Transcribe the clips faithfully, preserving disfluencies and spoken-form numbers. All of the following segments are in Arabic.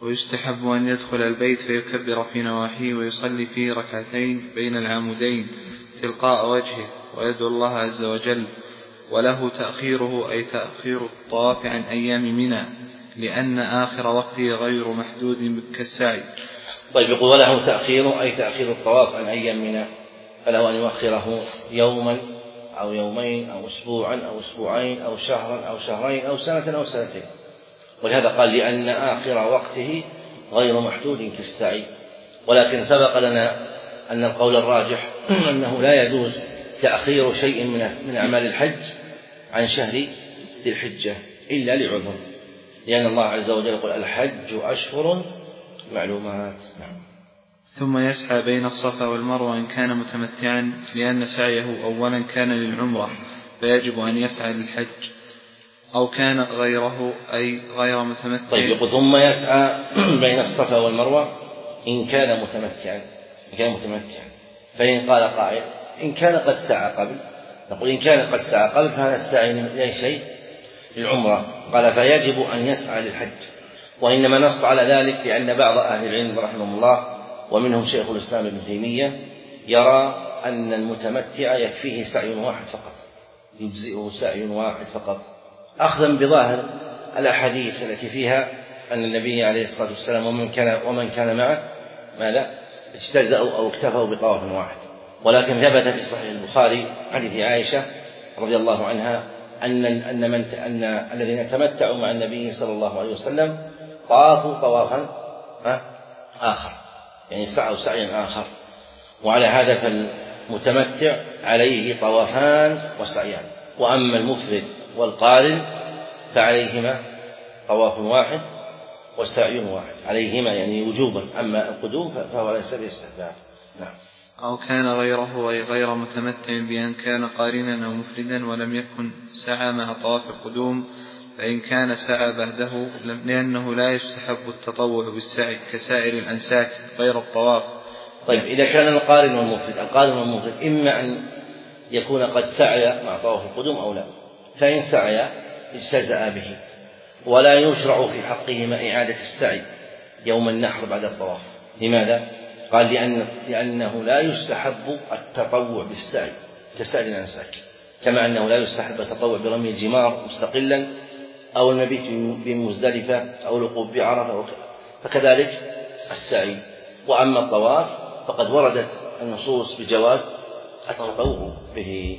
ويستحب أن يدخل البيت فيكبر في نواحيه ويصلي فيه ركعتين بين العمودين تلقاء وجهه ويدعو الله عز وجل. وله تأخيره أي تأخير الطواف عن أيام منى لأن آخر وقته غير محدود كالسعي. طيب يقول وله تأخيره أي تأخير الطواف عن أيام منى، فله أن يؤخره يوما أو يومين أو أسبوعا أو أسبوعين أو شهرا أو شهرين أو سنة أو سنتين. ولهذا قال لأن آخر وقته غير محدود كالسعي. ولكن سبق لنا أن القول الراجح أنه لا يجوز تأخير شيء من أعمال الحج عن شهر ذي الحجة إلا لعذر، لأن الله عز وجل يقول الحج أشهر معلومات. نعم. ثم يسعى بين الصفا والمروة إن كان متمتعا لأن سعيه أولا كان للعمرة فيجب أن يسعى للحج، أو كان غيره أي غير متمتع. طيب يقول ثم يسعى بين الصفا والمروة إن كان متمتعا إن كان متمتعا فإن قال قائل إن كان قد سعى قبل، نقول إن كان قد سعى قبل فهذا السعي لأي شيء للعمرة، قال فيجب أن يسعى للحج. وإنما نص على ذلك لأن بعض أهل العلم رحمهم الله ومنهم شيخ الإسلام ابن تيمية يرى أن المتمتع يكفيه سعي واحد فقط، يجزئه سعي واحد فقط، أخذا بظاهر الأحاديث التي فيها أن النبي عليه الصلاة والسلام ومن كان ومن كان معه ماذا اجتزأوا أو اكتفوا بطواف واحد. ولكن ثبت في صحيح البخاري حديث عائشة رضي الله عنها أن أن من أن الذين تمتعوا مع النبي صلى الله عليه وسلم طافوا طوافا آخر، يعني سعوا سعيا آخر. وعلى هذا فالمتمتع عليه طوافان وسعيان، وأما المفرد والقارن فعليهما طواف واحد وسعي واحد، عليهما يعني وجوبا، أما القدوم فهو ليس باستحباب. نعم. أو كان غيره أي غير متمتع بأن كان قارنا أو مفردا ولم يكن سعى مع طواف القدوم، فإن كان سعى بعده لأنه لا يستحب التطوع بالسعي كسائر الأنساك غير الطواف. طيب إذا كان القارن والمفرد القارن والمفرد إما أن يكون قد سعي مع طواف القدوم أو لا، فإن سعي اجتزأ به، ولا يشرع في حقهما إعادة السعي يوم النحر بعد الطواف. لماذا؟ قال لأن لأنه لا يستحب التطوع بالسعي كسائر الأنساك، كما أنه لا يستحب التطوع برمي الجمار مستقلا أو المبيت بمزدلفة أو الوقوف بعرفة، فكذلك السعي. وأما الطواف فقد وردت النصوص بجواز التطوع به.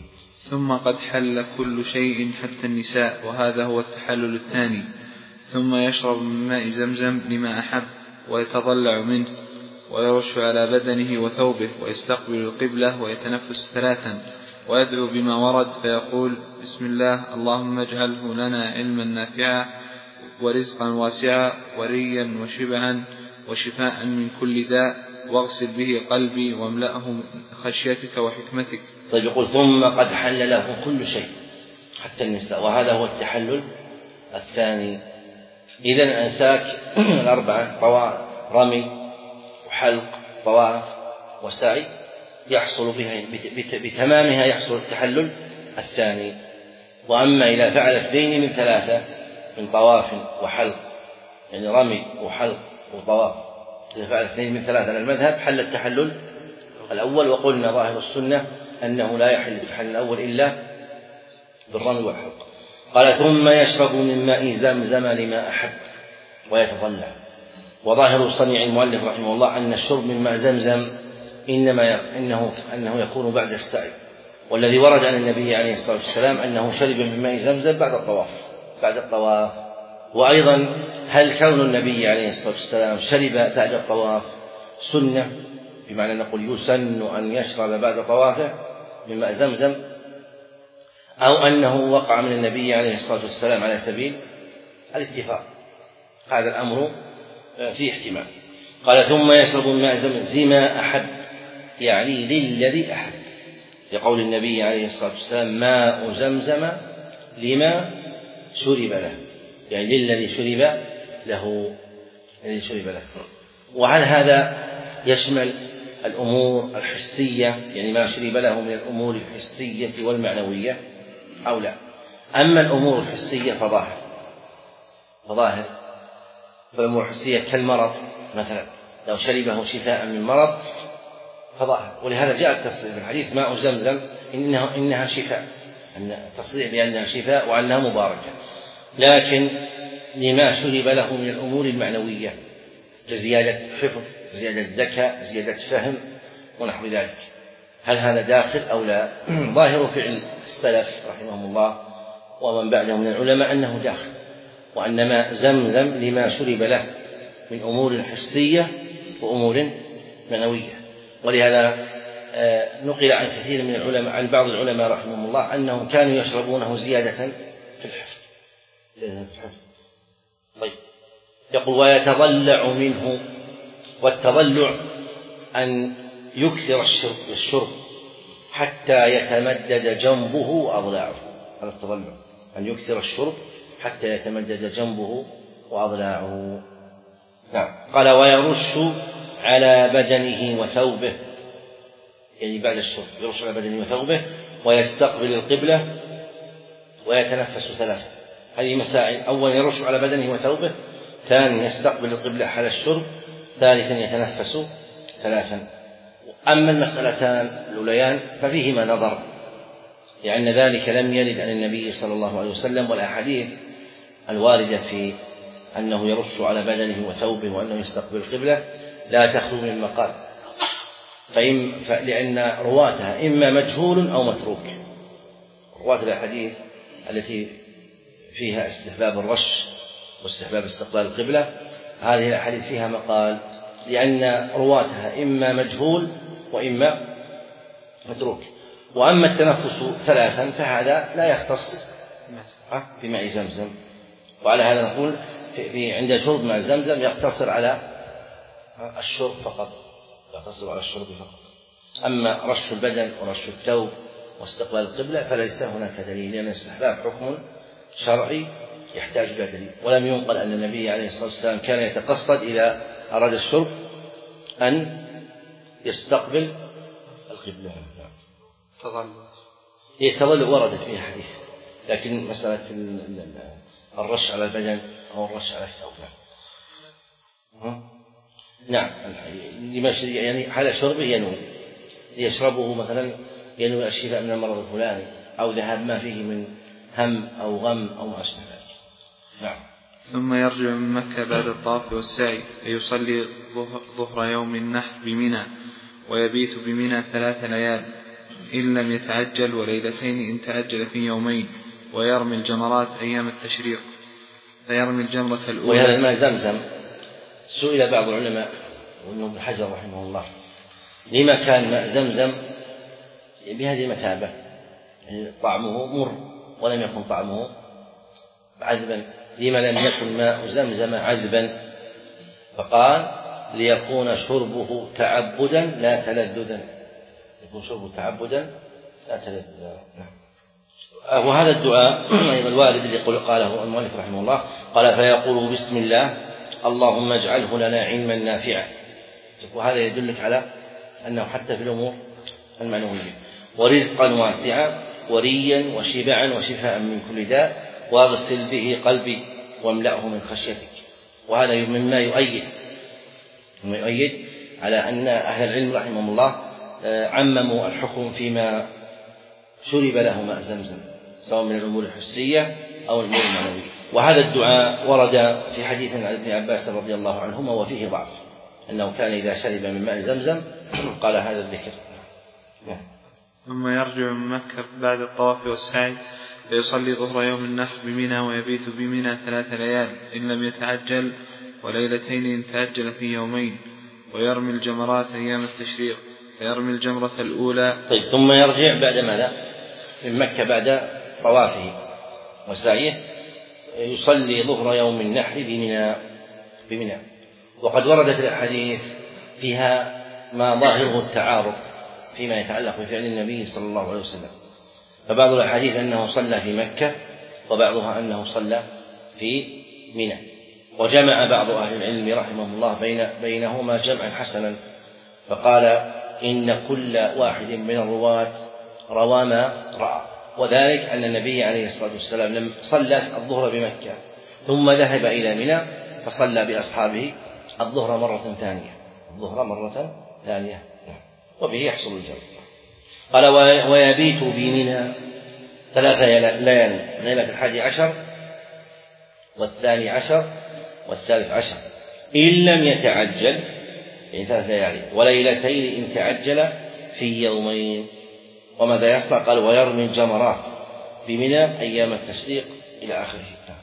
ثم قد حل كل شيء حتى النساء، وهذا هو التحلل الثاني. ثم يشرب من ماء زمزم لما أحب ويتضلع منه ويرش على بدنه وثوبه ويستقبل القبلة ويتنفس ثلاثا ويدعو بما ورد فيقول بسم الله اللهم اجعله لنا علما نافعا ورزقا واسعا وريا وشبعا وشفاء من كل داء واغسل به قلبي واملأه من خشيتك وحكمتك. طيب يقول ثم قد حل له كل شيء حتى النساء، وهذا هو التحلل الثاني. إذن الأنساك الأربعة طواف رمي وحلق طواف وسعي يحصل بها بتمامها يحصل التحلل الثاني. وأما إذا فعل اثنين من ثلاثة من طواف وحلق، يعني رمي وحلق وطواف، إذا فعل اثنين من ثلاثة على المذهب حل التحلل الأول. وقلنا ظاهر السنة أنه لا يحل التحلل الأول إلا بالرمي والحلق. قال ثم يشرب من ماء زمزم لما أحب ويتضلع. وظاهر صنيع المؤلف رحمه الله أن الشرب من ماء زمزم إنما إنه أنه يكون بعد السعي، والذي ورد عن النبي عليه الصلاة والسلام أنه شرب من ماء زمزم بعد الطواف بعد الطواف. وأيضا هل كون النبي عليه الصلاة والسلام شرب بعد الطواف سنة، بمعنى نقول يسن أن يشرب بعد طوافه من ماء زمزم، أو أنه وقع من النبي عليه الصلاة والسلام على سبيل الاتفاق؟ هذا الأمر فيه احتمال. قال ثم يشرب من ماء زمزم لما أحب، يعني للذي أحب، لقول النبي عليه الصلاة والسلام ماء زمزم لما شرب له، يعني للذي شرب له الذي شرب له. وهل هذا يشمل الأمور الحسية، يعني ما شرب له من الأمور الحسية والمعنوية أو لا؟ أما الأمور الحسية فظاهر فظاهر فالأمور الحسية كالمرض مثلا، لو شربه شفاء من مرض فضاء. ولهذا جاء التصريح في الحديث ماء زمزم إنها, إنها شفاء، أن التصريح بأنها شفاء وأنها مباركة. لكن لما شرب له من الأمور المعنوية كزيادة حفظ، زيادة ذكاء، زيادة فهم ونحو ذلك، هل هذا داخل أو لا؟ ظاهر فعل السلف رحمهم الله ومن بعدهم من العلماء أنه داخل، وأن ماء زمزم لما شرب له من أمور حسية وأمور معنوية. ولهذا نقل عن كثير من العلماء، عن بعض العلماء رحمهم الله، أنهم كانوا يشربونه زيادة في الحفظ. طيب، يقول ويتضلع منه، والتضلع أن يكثر الشرب حتى يتمدد جنبه وأضلاعه. هذا التضلع، أن يكثر الشرب حتى يتمدد جنبه وأضلاعه. نعم. قال ويرش على بدنه وثوبه، يعني بعد الشرب يرش على بدنه وثوبه، ويستقبل القبلة ويتنفس ثلاثة. هذه مسائل: أولا يرش على بدنه وثوبه، ثانيا يستقبل القبلة حال الشرب، ثالثا يتنفس ثلاثا. أما المسألتان الأوليان ففيهما نظر، لأن ذلك لم يرد عن النبي صلى الله عليه وسلم، والأحاديث الواردة في أنه يرش على بدنه وثوبه وأنه يستقبل القبلة لا تخلو من مقال، لأن رواتها إما مجهول أو متروك. روات الأحاديث التي فيها استحباب الرش واستحباب استقبال القبلة، هذه الأحاديث فيها مقال، لأن رواتها إما مجهول وإما متروك. وأما التنفس ثلاثا فهذا لا يختص بماء زمزم، وعلى هذا نقول في عند شرب ماء زمزم يقتصر على الشرب فقط، يقتصر على الشرب فقط. أما رش البدن ورش الثوب واستقبال القبلة فليس هناك دليل، لأن الاستحباب حكم شرعي يحتاج إلى دليل. ولم ينقل أن النبي عليه الصلاة والسلام كان يتقصد إذا أراد الشرب أن يستقبل القبلة. تضلع هي التضلع وردت فيها حديث، لكن مسألة الرش على البدن أو الرش على الثوب نعم، يعني حال شربه ينوي، يشربه مثلا ينوي الشفاء من المرض الفلاني، أو ذهاب ما فيه من هم أو غم أو ما أشبه ذلك. نعم. ثم يرجع من مكة بعد الطواف والسعي فيصلي ظهر يوم النحر بمنى، ويبيت بمنى ثلاث ليال إن لم يتعجل، وليلتين إن تعجل في يومين، ويرمي الجمرات أيام التشريق، فيرمي الجمرة الأولى. وهذا الماء زمزم سئل بعض العلماء وابن ابن حجر رحمه الله لما كان ماء زمزم بهذه المثابة، يعني طعمه مر ولم يكن طعمه عذبا، لما لم يكن ماء زمزم عذبا؟ فقال ليكون شربه تعبدا لا تلذذا، يكون شربه تعبدا لا تلذذا. وهذا الدعاء أيضا الوارد اللي قاله المؤلف رحمه الله، قال فيقول بسم الله اللهم اجعله لنا علما نافعا، وهذا يدلك على أنه حتى في الأمور المعنوية، ورزقا واسعا وريا وشبعا وشفاء من كل داء، واغسل به قلبي واملأه من خشيتك. وهذا مما يؤيد مما يؤيد على أن أهل العلم رحمهم الله عمموا الحكم فيما شرب له ماء زمزم، سواء من الأمور الحسية أو الأمور المعنوية. وهذا الدعاء ورد في حديث عن ابن عباس رضي الله عنهما وفيه ضعف، أنه كان إذا شرب من ماء زمزم قال هذا الذكر. ثم يرجع من مكة بعد الطواف والسعي فيصلي ظهر يوم النحر بمنى، ويبيت بمنى ثلاث ليال إن لم يتعجل، وليلتين إن تعجل في يومين، ويرمي الجمرات أيام التشريق، فيرمي الجمرة الأولى. طيب، ثم يرجع بعد ماذا؟ من مكة بعد طوافه وسعيه يصلي ظهر يوم النحر بمنى بمنى وقد وردت الأحاديث فيها ما ظاهره التعارض فيما يتعلق بفعل النبي صلى الله عليه وسلم، فبعض الأحاديث أنه صلى في مكة، وبعضها أنه صلى في منى، وجمع بعض أهل العلم رحمهم الله بين بينهما جمعا حسنا، فقال إن كل واحد من الرواة روى ما رأى، وذلك أن النبي عليه الصلاة والسلام لم صلى الظهر بمكة ثم ذهب إلى منى فصلى بأصحابه الظهر مرة ثانية الظهر مرة ثانية وبه يحصل الجمع. قال ويبيت بمنى ثلاث ليال، ليلة الحادي عشر والثاني عشر والثالث عشر إن لم يتعجل، يعني ثلاث ليالي، وليلتين إن تعجل في يومين. وماذا يصنع؟ قال ويرمي الجمرات بمنى أيام التشريق إلى آخره.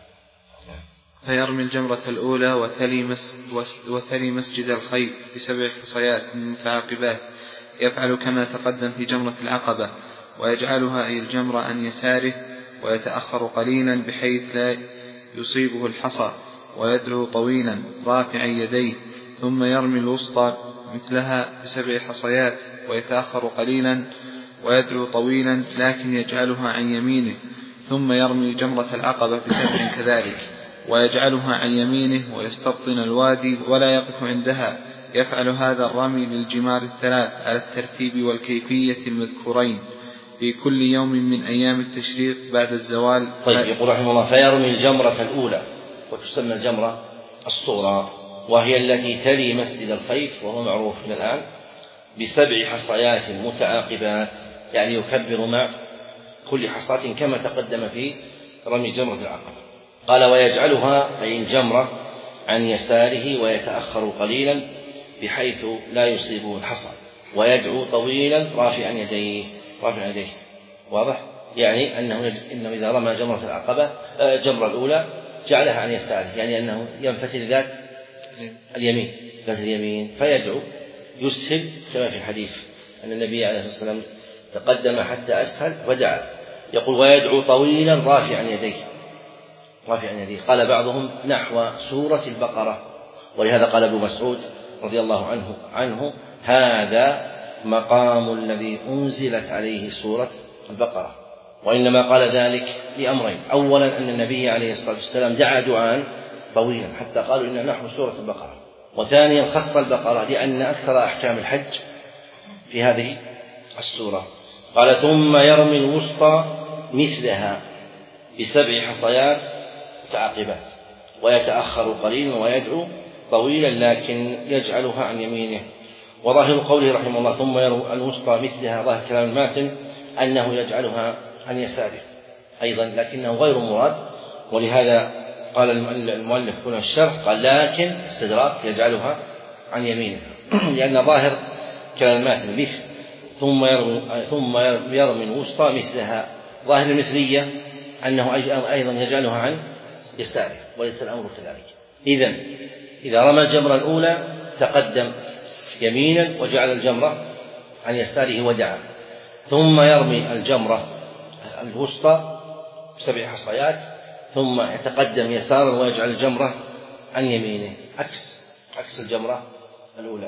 فيرمي الجمرة الأولى وثلي, مس وثلي مسجد الخيف بسبع حصيات متعاقبات، يفعل كما تقدم في جمرة العقبة، ويجعلها أي الجمرة عن يساره ويتأخر قليلا بحيث لا يصيبه الحصى، ويدعو طويلا رافعا يديه، ثم يرمي الوسطى مثلها بسبع حصيات ويتأخر قليلا ويدعو طويلا لكن يجعلها عن يمينه، ثم يرمي جمرة العقبة بسبع كذلك ويجعلها عن يمينه ويستبطن الوادي ولا يقف عندها. يفعل هذا الرمي للجمار الثلاث على الترتيب والكيفية المذكورين في كل يوم من أيام التشريق بعد الزوال. طيب، يقول رحمه الله فيرمي الجمرة الأولى وتسمى الجمرة الصغرى، وهي التي تلي مسجد الخيف وهو معروف إلى الآن، بسبع حصيات متعاقبات، يعني يكبر مع كل حصاة كما تقدم في رمي جمرة العقبة. قال ويجعلها أي الجمرة عن يساره ويتأخر قليلا بحيث لا يصيبه الحصى، ويدعو طويلا رافعا يديه رافعا يديه واضح؟ يعني أنه إنه إذا رمى جمرة العقبة جمرة الأولى جعلها عن يساره، يعني أنه ينفتل ذات اليمين ذات اليمين فيدعو يسهل، كما في الحديث أن النبي عليه الصلاة والسلام تقدم حتى أسهل ودعا. يقول ويدعو طويلا رافعا يديه رافعا يديه. قال بعضهم نحو سورة البقرة، ولهذا قال ابن مسعود رضي الله عنه عنه هذا مقام الذي أنزلت عليه سورة البقرة. وإنما قال ذلك لأمرين: أولا أن النبي عليه الصلاة والسلام دعا دعاء طويلا حتى قالوا إن نحو سورة البقرة، وثانيا خص البقرة لأن أكثر أحكام الحج في هذه السورة. قال ثم يرمي الوسطى مثلها بسبع حصيات متعاقبات ويتأخر قليلا ويدعو طويلا لكن يجعلها عن يمينه. وظاهر قوله رحمه الله ثم يرمي الوسطى مثلها، ظاهر كلام الماتن أنه يجعلها عن يساره أيضا، لكنه غير مراد، ولهذا قال المؤلف هنا الشرح قال لكن استدراك يجعلها عن يمينه لأن ظاهر كلام الماتن مثل ثم يرمي ثم يرمي الوسطى مثلها، ظاهر المثلية أنه أيضا يجعلها عن يساره، وليس الأمر كذلك. إذن إذا رمى الجمرة الأولى تقدم يمينا وجعل الجمرة عن يساره ودعا، ثم يرمي الجمرة الوسطى بسبع حصيات ثم يتقدم يسارا ويجعل الجمرة عن يمينه، عكس عكس الجمرة الأولى.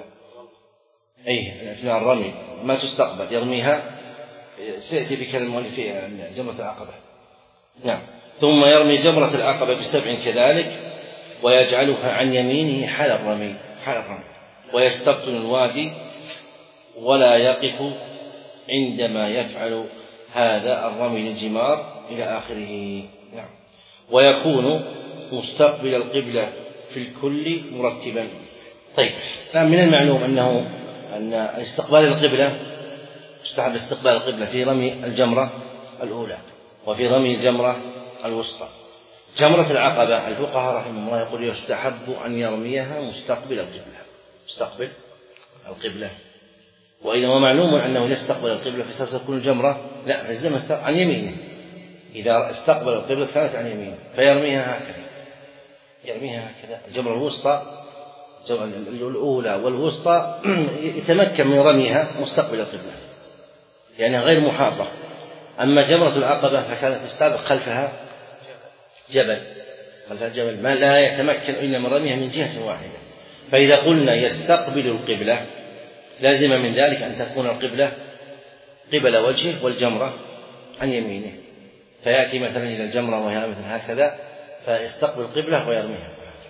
أي أثناء الرمي ما تستقبل يرميها، سيأتي بكلمة في جمرة العقبة. نعم. ثم يرمي جمرة العقبة بسبع كذلك ويجعلها عن يمينه حال الرمي حال الرمي ويستبطن الوادي ولا يقف عندما يفعل هذا الرمي للجمار إلى آخره. نعم. ويكون مستقبل القبلة في الكل مرتبا. طيب، من المعلوم أنه أن استقبال القبلة يستحب استقبال القبلة في رمي الجمرة الأولى وفي رمي الجمرة الوسطى. جمرة العقبة الفقهاء رحمهم الله يقول يستحب أن يرميها مستقبل القبلة مستقبل القبلة وإذا ما معلوم أنه إذا استقبل القبلة فسوف تكون الجمرة لا فالزمن عن يمينه، إذا استقبل القبلة كانت عن يمينه فيرميها هكذا يرميها هكذا. الجمرة الوسطى الأولى والوسطى يتمكن من رميها مستقبل القبلة يعني غير محاطة. أما جمرة العقبة فكانت السابق خلفها جبل خلفها جبل ما لا يتمكن إلا من رميها من جهة واحدة. فإذا قلنا يستقبل القبلة لازم من ذلك أن تكون القبلة قبل وجهه والجمرة عن يمينه، فيأتي مثلا إلى الجمرة وهي مثلا هكذا فيستقبل القبلة ويرميها.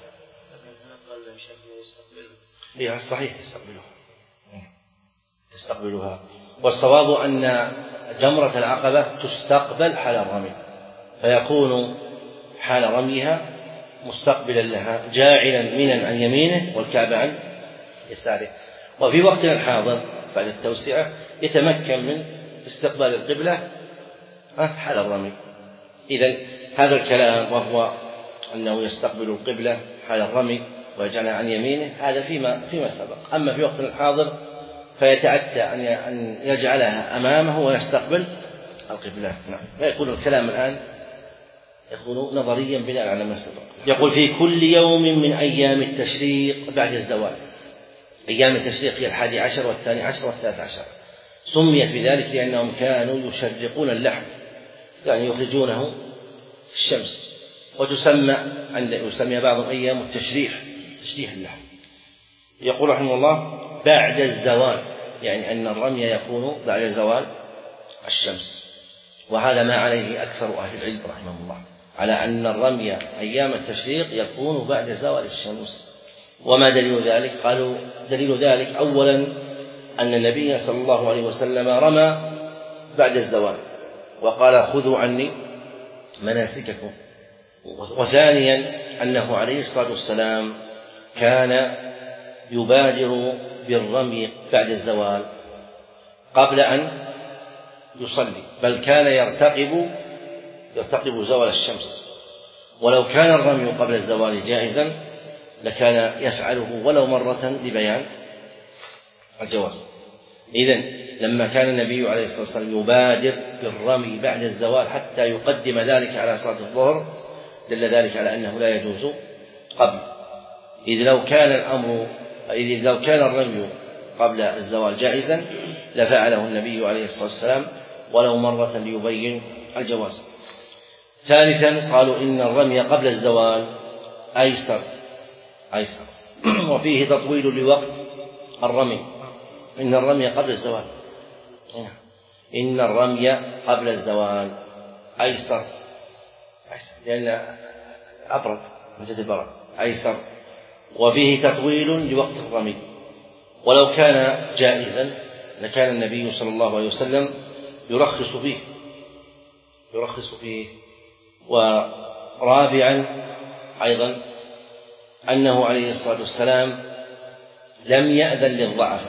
فيها الصحيح يستقبلها يستقبلها والصواب أن جمرة العقبة تستقبل حال الرمي، فيكون حال رميها مستقبلا لها جاعلا منا عن يمينه والكعبة عن يساره. وفي وقتنا الحاضر بعد التوسعة يتمكن من استقبال القبلة حال الرمي. إذن هذا الكلام وهو أنه يستقبل القبلة حال الرمي ويجعلها عن يمينه هذا فيما فيما سبق. أما في وقتنا الحاضر فيتأتى أن يجعلها أمامه ويستقبل القبلة. نعم. فيكون الكلام الآن يكون نظريا بناء على ما سبق. يقول في كل يوم من أيام التشريق بعد الزوال. أيام التشريق هي الحادي عشر والثاني عشر والثالث عشر. سميت بذلك لأنهم كانوا يشرقون اللحم يعني يخرجونه في الشمس. وتسمى عند يسمى بعضهم أيام التشريح تشريح اللحم. يقول رحمه الله بعد الزوال يعني أن الرمي يكون بعد زوال الشمس. وهذا ما عليه أكثر أهل العلم رحمه الله على أن الرمي أيام التشريق يكون بعد زوال الشمس. وما دليل ذلك؟ قالوا دليل ذلك أولا أن النبي صلى الله عليه وسلم رمى بعد الزوال وقال خذوا عني مناسككم. وثانيا أنه عليه الصلاة والسلام كان يبادر بالرمي بعد الزوال قبل أن يصلي بل كان يرتقب يرتقب زوال الشمس. ولو كان الرمي قبل الزوال جائزا لكان يفعله ولو مرة لبيان الجواز. إذن لما كان النبي عليه الصلاة والسلام يبادر بالرمي بعد الزوال حتى يقدم ذلك على صلاة الظهر دل ذلك على أنه لا يجوز قبل. إذ لو كان الأمر إذ لو كان الرمي قبل الزوال جائزا لفعله النبي عليه الصلاة والسلام ولو مرة ليبين الجواز. ثالثا قالوا إن الرمي قبل الزوال أيسر أيسر وفيه تطويل لوقت الرمي. إن الرمي قبل الزوال إن الرمي قبل الزوال أيسر أيسر لأن أبرد مجد البرد أيسر. وفيه تطويل لوقت الرمي. ولو كان جائزا لكان النبي صلى الله عليه وسلم يرخص فيه يرخص فيه. ورابعا أيضا أنه عليه الصلاة والسلام لم يأذن للضعفاء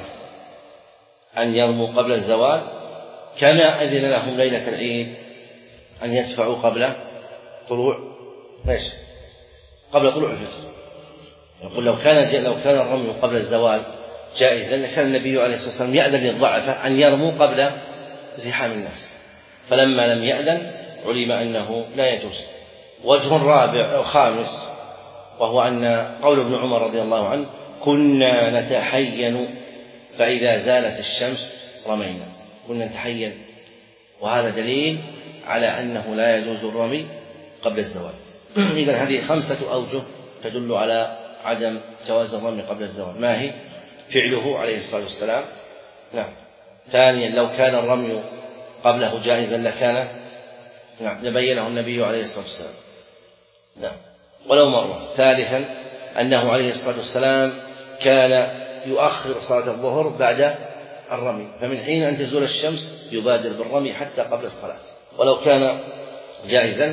أن يرموا قبل الزوال كما أذن لهم ليلة العيد أن يدفعوا قبل طلوع ايش قبل طلوع الفجر. يقول لو كان لو كان الرمي قبل الزوال جائزا لكان النبي عليه الصلاة والسلام يأذن للضعفاء أن يرموا قبل زحام الناس. فلما لم يأذن علم أنه لا يجوز. وجه رابع أو خامس وهو أن قول ابن عمر رضي الله عنه كنا نتحين فإذا زالت الشمس رمينا. كنا نتحين وهذا دليل على أنه لا يجوز الرمي قبل الزوال. إذن هذه خمسة أوجه تدل على عدم جواز الرمي قبل الزوال. ما هي؟ فعله عليه الصلاة والسلام. نعم. ثانيا لو كان الرمي قبله جائزا لكان نعم لبينه النبي عليه الصلاة والسلام نعم ولو مرة. ثالثا أنه عليه الصلاة والسلام كان يؤخر صلاة الظهر بعد الرمي فمن حين أن تزول الشمس يبادر بالرمي حتى قبل الصلاة. ولو كان جائزا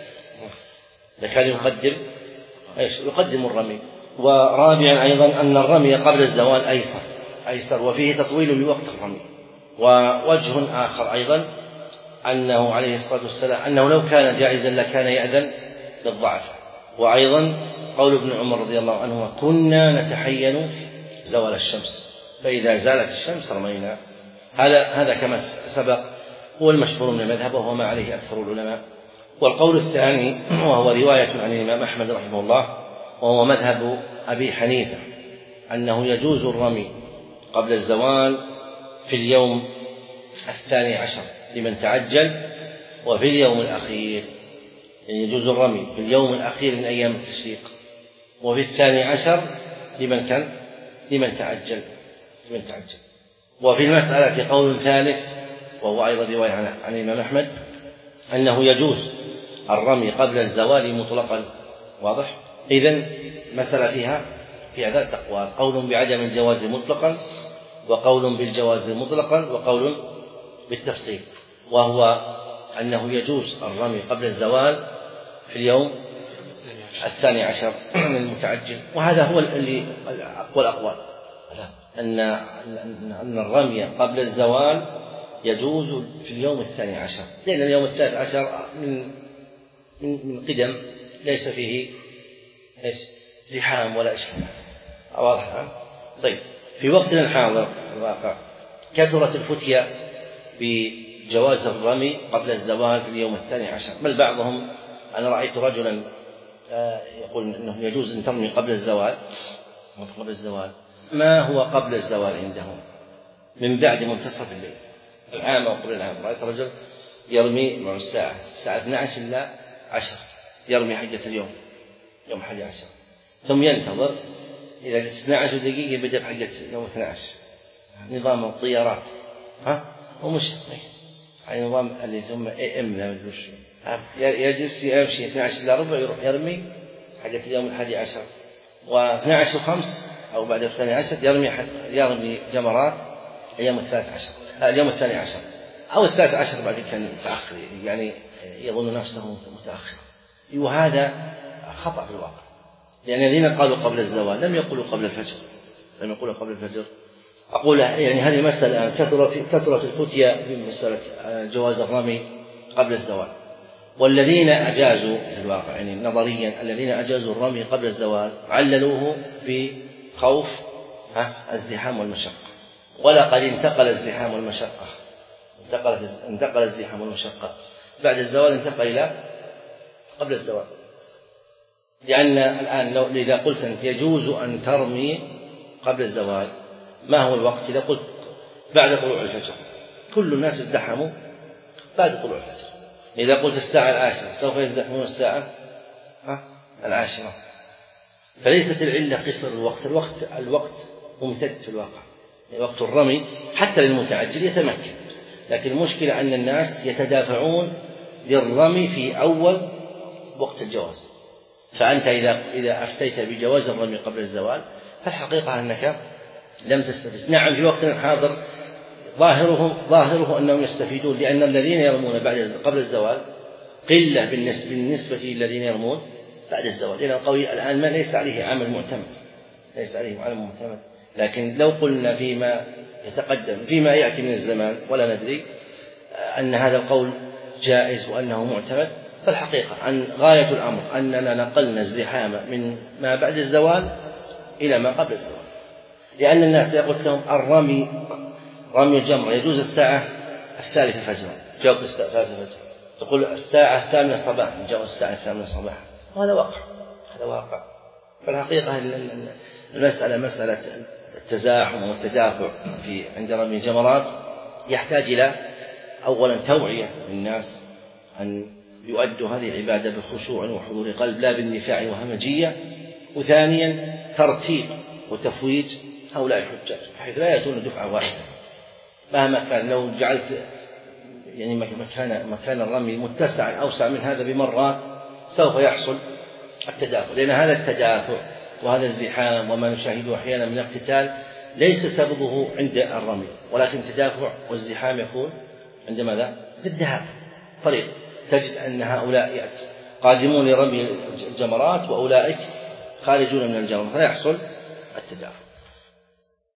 لكان يقدم ايش يقدم الرمي. ورابعا أيضا أن الرمي قبل الزوال أيسر أيسر وفيه تطويل لوقت الرمي. ووجه آخر أيضا أنه عليه الصلاة والسلام أنه لو كان جائزا لكان يأذن للضعفاء. وأيضا قول ابن عمر رضي الله عنه كنا نتحين زوال الشمس فإذا زالت الشمس رمينا. هذا هذا كما سبق هو المشهور من المذهب وهو ما عليه أكثر العلماء. والقول الثاني وهو رواية عن الإمام أحمد رحمه الله وهو مذهب أبي حنيفة أنه يجوز الرمي قبل الزوال في اليوم الثاني عشر لمن تعجل وفي اليوم الأخير. يعني يجوز الرمي في اليوم الأخير من أيام التشريق وفي الثاني عشر لمن كان لمن تعجل لمن تعجل. وفي المسألة قول ثالث وهو أيضا رواية عن الإمام أحمد أنه يجوز الرمي قبل الزوال مطلقا. واضح؟ إذن مسألة فيها في هذا التقوى قول بعدم الجواز مطلقا وقول بالجواز مطلقا وقول بالتفصيل. وهو أنه يجوز الرمي قبل الزوال في اليوم الثاني عشر من المتعجل. وهذا هو اللي أقوى الأقوال، أن أن الرمي قبل الزوال يجوز في اليوم الثاني عشر، لأن اليوم الثالث عشر من من قدم ليس فيه زحام ولا إشكال. واضح؟ طيب، في وقتنا الحاضر الواقع كثرت الفتية بجواز الرمي قبل الزوال في اليوم الثاني عشر، بل بعضهم، أنا رأيت رجلا يقول أنه يجوز أن ترمي قبل الزوال. قبل الزوال ما هو قبل الزوال عندهم؟ من بعد منتصف الليل، العام أو قبل العام. رأيت رجل يرمي مع الساعة الساعة اثنتي عشرة إلى عشرة، يرمي حقة اليوم يوم حادي عشر، ثم ينتظر إذا جت اثنتي عشرة دقيقة بدأ حقة يوم اثني عشر. نظام الطيارات ها ومش يعني نظام اللي يسمى اي ام لا مدري وش، يجلس يمشي اثنتي عشرة إلى ربع يروح يرمي حقة اليوم الحادي عشر، واثنتي عشرة وخمس أو بعد الثاني عشر يرمي يرمي جمرات اليوم الثالث عشر اليوم الثاني عشر أو الثالث عشر بعد كان متأخر، يعني يظن نفسه متأخر. وهذا خطأ في الواقع، لأن الذين قالوا قبل الزوال لم يقولوا قبل الفجر، لم يقولوا قبل الفجر. أقول يعني هذه مسألة كثرت كثرت الفتية بمسألة جواز الرمي قبل الزوال، والذين أجازوا في الواقع يعني نظريا الذين أجازوا الرمي قبل الزوال عللوه بخوف الزحام والمشقة، ولقد انتقل الزحام والمشقة انتقل انتقل الزحام والمشقة بعد الزوال، انتقل إلى قبل الزوال. لأن الآن لو إذا قلت أنت يجوز أن ترمي قبل الزوال، ما هو الوقت؟ إذا قلت بعد طلوع الفجر كل الناس ازدحموا بعد طلوع الفجر. إذا قلت الساعة العاشرة سوف يزدحمون الساعة العاشرة. فليست العلة قصر الوقت، الوقت الوقت ممتد في الواقع، وقت الرمي حتى للمتعجل يتمكن، لكن المشكلة أن الناس يتدافعون للرمي في أول وقت الجواز. فأنت إذا إذا أفتيت بجواز الرمي قبل الزوال فالحقيقة أنك لم تستفيد. نعم في وقتنا الحاضر ظاهره ظاهره أنهم يستفيدون، لأن الذين يرمون بعد قبل الزوال قلة بالنسبة بالنسبة للذين يرمون بعد الزوال، لأن القوي الآن ما ليس عليه عمل معتمد، ليس عليه عمل معتمد. لكن لو قلنا فيما يتقدم فيما يأتي من الزمان ولا ندري أن هذا القول جائز وأنه معتمد، فالحقيقة عن غاية الأمر أننا نقلنا الزحام من ما بعد الزوال إلى ما قبل الزوال، لأن الناس إذا قلت لهم الرمي رمي الجمرة يجوز الساعة الثالثة فجرا، جاوب الساعة الثالثة فجرا، تقول الساعة الثامنة صباحا، جاوب الساعة الثامنة صباحا، وهذا واقع هذا واقع. فالحقيقة المسألة مسألة التزاحم والتدافع في عند رمي الجمرات يحتاج إلى أولا توعية للناس أن يؤدوا هذه العبادة بخشوع وحضور قلب لا باندفاع وهمجية، وثانيا ترتيب وتفويج هؤلاء الحجاج بحيث لا يأتون دفعة واحدة مهما كان. لو جعلت يعني مكان مكان الرمي متسعا أوسع من هذا بمرات سوف يحصل التدافع، لأن هذا التدافع وهذا الزحام وما نشاهده أحيانا من اقتتال ليس سببه عند الرمي، ولكن التدافع والزحام يكون عند ماذا؟ في الذهاب طريق، تجد أن هؤلاء قادمون لرمي الجمرات وأولئك خارجون من الجمرات، فيحصل التدافع.